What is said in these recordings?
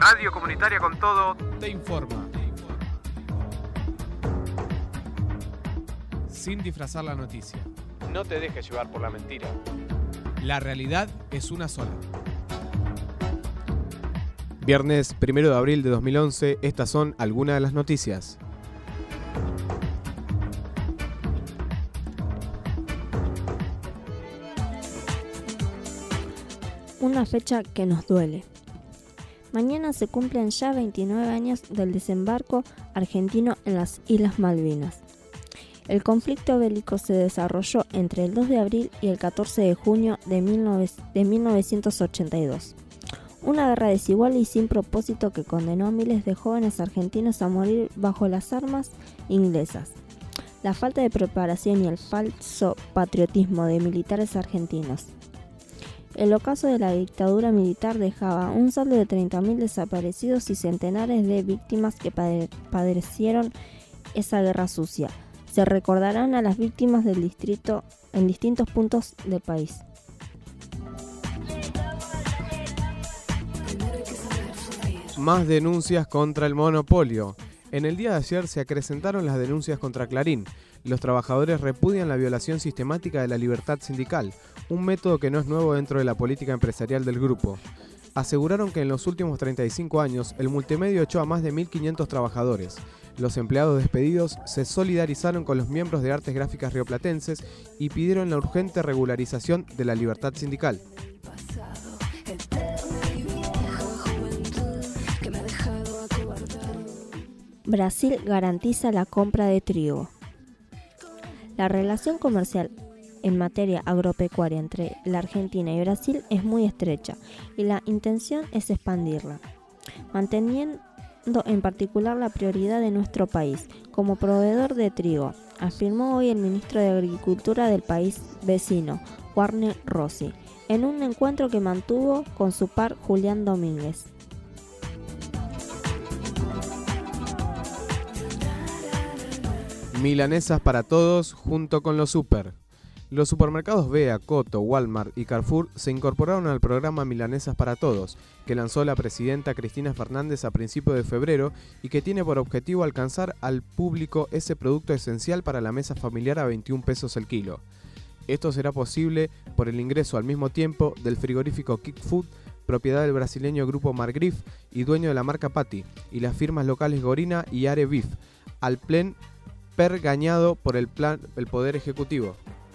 Radio Comunitaria con Todo te informa. Sin disfrazar la noticia. No te dejes llevar por la mentira. La realidad es una sola. Viernes 1 de abril de 2011, estas son algunas de las noticias. Una fecha que nos duele. Mañana se cumplen ya 29 años del desembarco argentino en las Islas Malvinas. El conflicto bélico se desarrolló entre el 2 de abril y el 14 de junio de 1982. Una guerra desigual y sin propósito que condenó a miles de jóvenes argentinos a morir bajo las armas inglesas. La falta de preparación y el falso patriotismo de militares argentinos. El ocaso de la dictadura militar dejaba un saldo de 30.000 desaparecidos y centenares de víctimas que padecieron esa guerra sucia. Se recordarán a las víctimas del distrito en distintos puntos del país. Más denuncias contra el monopolio. En el día de ayer se acrecentaron las denuncias contra Clarín. Los trabajadores repudian la violación sistemática de la libertad sindical, un método que no es nuevo dentro de la política empresarial del grupo. Aseguraron que en los últimos 35 años el multimedio echó a más de 1.500 trabajadores. Los empleados despedidos se solidarizaron con los miembros de Artes Gráficas rioplatenses y pidieron la urgente regularización de la libertad sindical. Brasil garantiza la compra de trigo. La relación comercial en materia agropecuaria entre la Argentina y Brasil es muy estrecha y la intención es expandirla, manteniendo en particular la prioridad de nuestro país como proveedor de trigo, afirmó hoy el ministro de Agricultura del país vecino, Warner Rossi, en un encuentro que mantuvo con su par Julián Domínguez. Milanesas para todos junto con los super. Los supermercados Bea, Coto, Walmart y Carrefour se incorporaron al programa Milanesas para Todos, que lanzó la presidenta Cristina Fernández a principios de febrero y que tiene por objetivo alcanzar al público ese producto esencial para la mesa familiar a 21 pesos el kilo. Esto será posible por el ingreso al mismo tiempo del frigorífico Kick Food, propiedad del brasileño grupo Margriff y dueño de la marca Patti, y las firmas locales Gorina y Are Beef, al plen pergañado por el Poder Ejecutivo.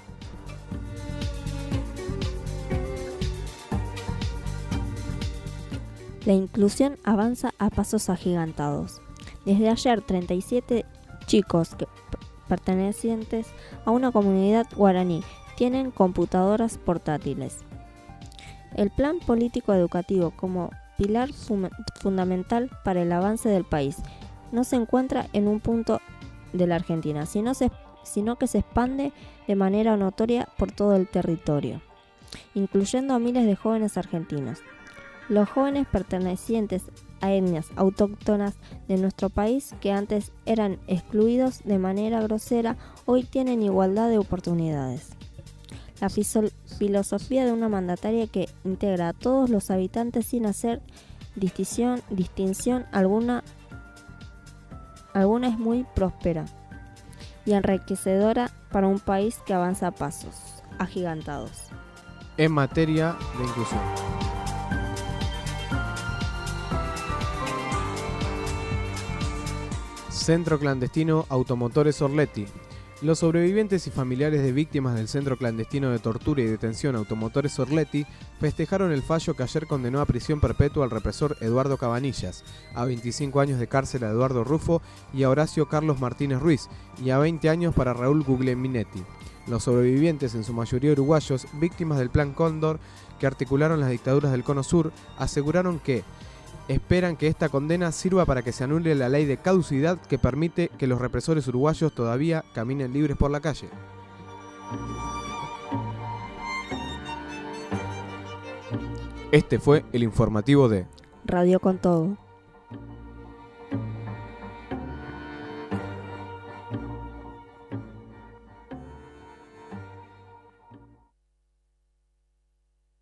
La inclusión avanza a pasos agigantados. Desde ayer, 37 chicos pertenecientes a una comunidad guaraní tienen computadoras portátiles. El plan político educativo como pilar fundamental para el avance del país no se encuentra en un punto de la Argentina, sino que se expande de manera notoria por todo el territorio, incluyendo a miles de jóvenes argentinos. Los jóvenes pertenecientes a etnias autóctonas de nuestro país, que antes eran excluidos de manera grosera, hoy tienen igualdad de oportunidades. La filosofía de una mandataria que integra a todos los habitantes sin hacer distinción alguna es muy próspera y enriquecedora para un país que avanza a pasos agigantados. En materia de inclusión. Centro clandestino Automotores Orletti. Los sobrevivientes y familiares de víctimas del Centro Clandestino de Tortura y Detención Automotores Orletti festejaron el fallo que ayer condenó a prisión perpetua al represor Eduardo Cabanillas, a 25 años de cárcel a Eduardo Rufo y a Horacio Carlos Martínez Ruiz, y a 20 años para Raúl Guglielminetti. Los sobrevivientes, en su mayoría uruguayos, víctimas del Plan Cóndor que articularon las dictaduras del Cono Sur, aseguraron que esperan que esta condena sirva para que se anule la ley de caducidad que permite que los represores uruguayos todavía caminen libres por la calle. Este fue el informativo de Radio con Todo.